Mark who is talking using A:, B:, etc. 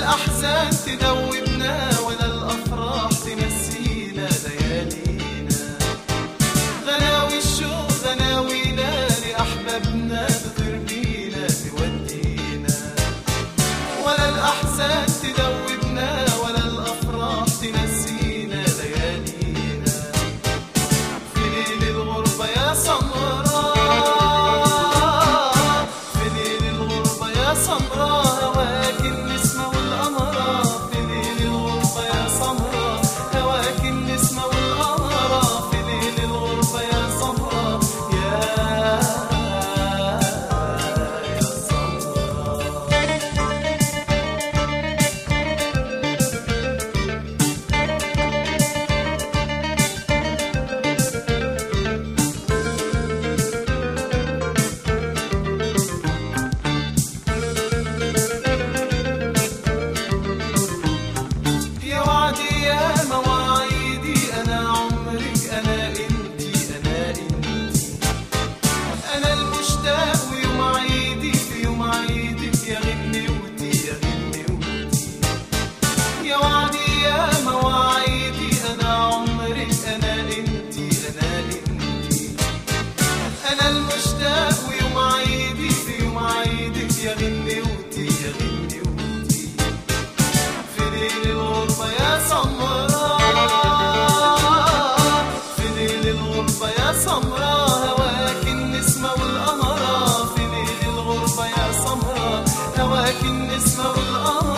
A: الأحزان تدوبنا ولا الأفراح تنسينا ليالينا. غناوي الشوق غناوينا لأحبابنا تطير بينا تودينا. ولا الأحزان تدوبنا ولا الأفراح تنسينا ليالينا. في ليل الغربة يا سمراء، في ليل الغربة يا سمراء هواك النسمة والقمرة. في ليل الغربة يا سمراء هواك النسمة والقمرة. في ليل الغربة يا سمراء يا سمراء. يا وعدي يا مواعيدي أنا عمرك أنا إنتي أنا إنتي. أنا المشتاق ويوم عيدي في يوم عيدك يا غنوتي يا غنوتي. يا وعدي يا مواعيدي أنا عمرك أنا إنتي أنا إنتي. أنا المشتاق ويوم عيدي في يوم عيدك يا غنوتي يا غنوتي. في ليل الغربة يا سمراء، في ليل الغربة يا سمراء هواك النسمة والقمرة. في ليل الغربة يا سمراء هواك النسمة والقمرة.